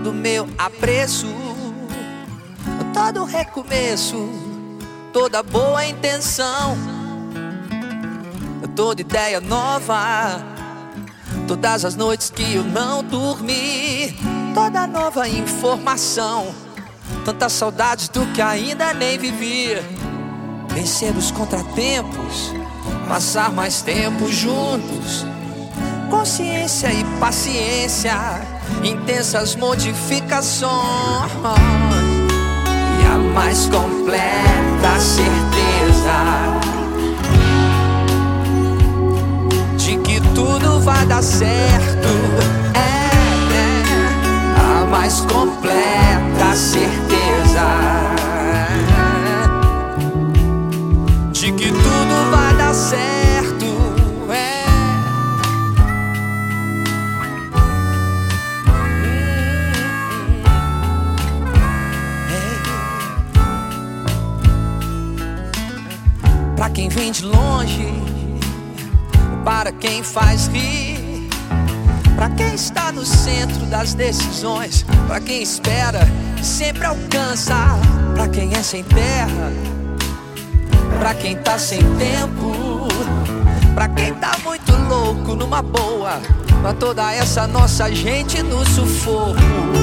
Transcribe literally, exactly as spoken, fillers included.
todo meu apreço, todo recomeço, toda boa intenção, toda ideia nova, todas as noites que eu não dormi, toda nova informação, tantas saudades do que ainda nem vivi. Vencer os contratempos, passar mais tempo juntos, consciência e paciência, intensas modificações, e a mais completa certeza de que tudo vai dar certo. É, é a mais completa certeza de que tudo vai dar certo. É. É. Pra quem vem de longe, para quem faz rir, pra quem está no centro das decisões, pra quem espera e sempre alcança, pra quem é sem terra, pra quem tá sem tempo, pra quem tá muito louco numa boa, pra toda essa nossa gente no sufoco.